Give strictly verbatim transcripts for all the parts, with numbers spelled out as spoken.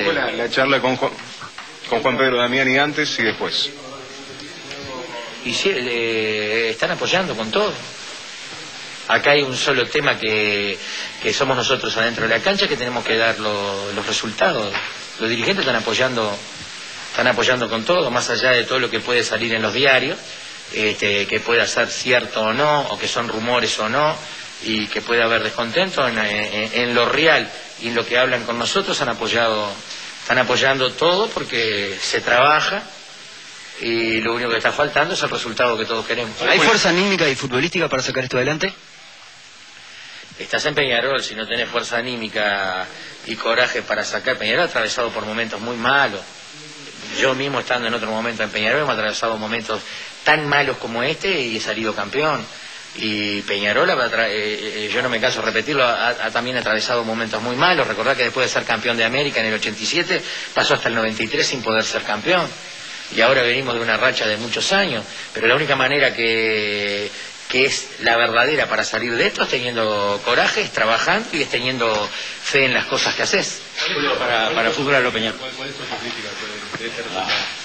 Este... ¿Cómo fue la, la charla con Juan, con Juan Pedro Damiani antes y después? Y sí, eh, están apoyando con todo. Acá hay un solo tema que, que somos nosotros adentro de la cancha, que tenemos que dar lo, los resultados. Los dirigentes están apoyando, están apoyando con todo, más allá de todo lo que puede salir en los diarios, este, que pueda ser cierto o no, o que son rumores o no, y que pueda haber descontento en, en, en lo real y en lo que hablan con nosotros. Han apoyado, están apoyando todo porque se trabaja. Y lo único que está faltando es el resultado que todos queremos. ¿Hay fuerza anímica y futbolística para sacar esto adelante? Estás en Peñarol, si no tenés fuerza anímica y coraje para sacar. Peñarol ha atravesado por momentos muy malos. Yo mismo, estando en otro momento en Peñarol, hemos atravesado momentos tan malos como este y he salido campeón. Y Peñarol, eh, yo no me canso de repetirlo, ha, ha también atravesado momentos muy malos. Recordad que después de ser campeón de América en el ochenta y siete, pasó hasta el noventa y tres sin poder ser campeón. Y ahora venimos de una racha de muchos años, pero la única manera que, que es la verdadera para salir de esto es teniendo coraje, es trabajando y es teniendo fe en las cosas que haces. Para, para fútbol a lo Peñarol. ¿Cuál es tu crítica de este resultado?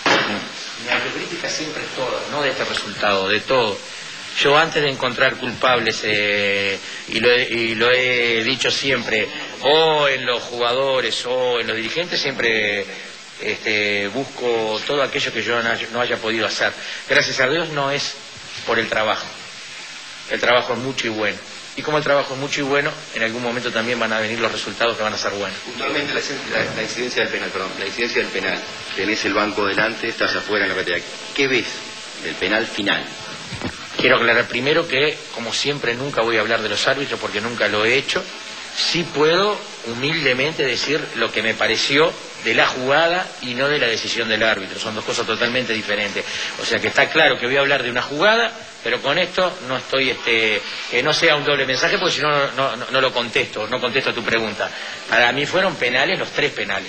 Mi autocrítica siempre es toda, no de este resultado, de todo. Yo antes de encontrar culpables, eh, y, lo he, y lo he dicho siempre, o en los jugadores o en los dirigentes, siempre... Este, busco todo aquello que yo no haya, no haya podido hacer. Gracias a Dios no es por el trabajo. El trabajo es mucho y bueno. Y como el trabajo es mucho y bueno, en algún momento también van a venir los resultados que van a ser buenos. Puntualmente la, la, la incidencia del penal, perdón, la incidencia del penal. Tenés el banco delante, estás afuera en la platea. ¿Qué ves del penal final? Quiero aclarar primero que, como siempre, nunca voy a hablar de los árbitros porque nunca lo he hecho. Sí puedo humildemente decir lo que me pareció de la jugada y no de la decisión del árbitro. Son dos cosas totalmente diferentes. O sea que está claro que voy a hablar de una jugada, pero con esto no estoy, este, que no sea un doble mensaje, porque si no, no, no, no lo contesto, no contesto a tu pregunta. Para mí fueron penales, los tres penales.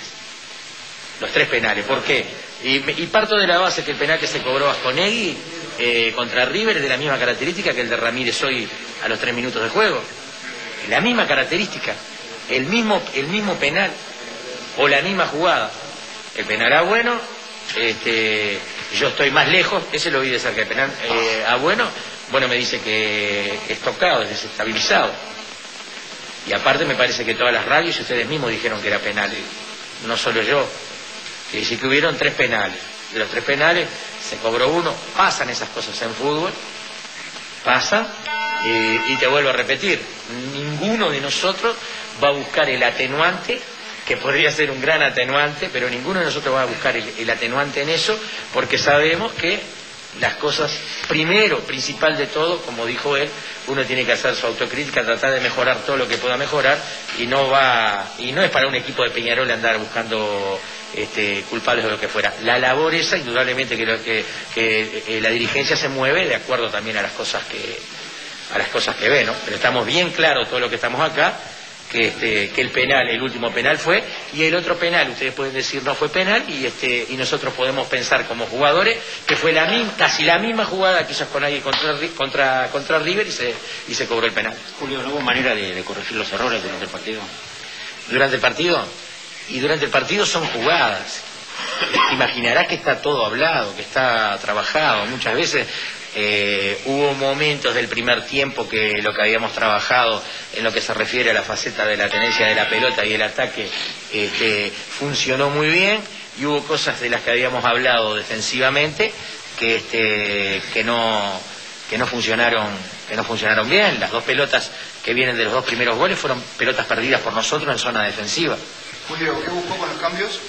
Los tres penales. ¿Por qué? Y, y parto de la base que el penal que se cobró Asconegui eh, contra River es de la misma característica que el de Ramírez hoy a los tres minutos de juego. La misma característica, el mismo, el mismo penal o la misma jugada. El penal a bueno, este, yo estoy más lejos, ese lo vi de cerca. El penal eh, a bueno, bueno me dice que es tocado, es desestabilizado. Y aparte me parece que todas las radios y ustedes mismos dijeron que era penal, no solo yo. Que dice que hubieron tres penales. De los tres penales se cobró uno, pasan esas cosas en fútbol, pasan. Eh, y te vuelvo a repetir, ninguno de nosotros va a buscar el atenuante, que podría ser un gran atenuante, pero ninguno de nosotros va a buscar el, el atenuante en eso, porque sabemos que las cosas, primero, principal de todo, como dijo él, uno tiene que hacer su autocrítica, tratar de mejorar todo lo que pueda mejorar, y no va, y no es para un equipo de Peñarol andar buscando este, culpables o lo que fuera. La labor esa, indudablemente que, lo, que, que eh, la dirigencia se mueve de acuerdo también a las cosas que a las cosas que ve, ¿no? Pero estamos bien claros todos los que estamos acá que este que el penal, el último penal fue, y el otro penal, ustedes pueden decir no fue penal, y este y nosotros podemos pensar como jugadores que fue la misma, casi la misma jugada que hizo Asconegui contra, contra, contra River y se, y se cobró el penal. Julio, ¿no hubo manera de, de corregir los errores durante el partido? ¿Durante el partido? Y durante el partido son jugadas. Imaginarás que está todo hablado, que está trabajado. Muchas veces eh, hubo momentos del primer tiempo que lo que habíamos trabajado en lo que se refiere a la faceta de la tenencia de la pelota y el ataque este, funcionó muy bien, y hubo cosas de las que habíamos hablado defensivamente que este, que no que no funcionaron que no funcionaron bien. Las dos pelotas que vienen de los dos primeros goles fueron pelotas perdidas por nosotros en zona defensiva. Julio, ¿qué buscó con los cambios?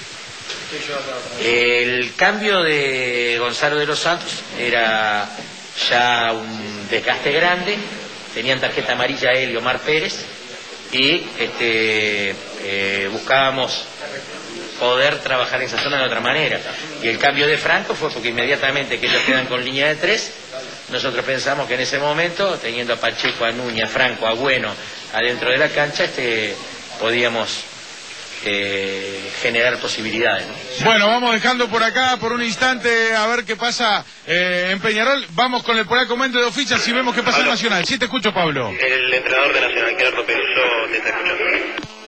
El cambio de Gonzalo de los Santos era ya un desgaste grande, tenían tarjeta amarilla él y Omar Pérez, y este, eh, buscábamos poder trabajar en esa zona de otra manera. Y el cambio de Franco fue porque inmediatamente que ellos quedan con línea de tres, nosotros pensamos que en ese momento, teniendo a Pacheco, a Núñez, a Franco, a Bueno adentro de la cancha, este, podíamos Eh, generar posibilidades, ¿no? Bueno, vamos dejando por acá por un instante a ver qué pasa eh, en Peñarol. Vamos con el polaco Méndez de Oficial si vemos qué pasa en Nacional. Sí, te escucho, Pablo. El entrenador de Nacional, Gerardo Peluso, te está escuchando.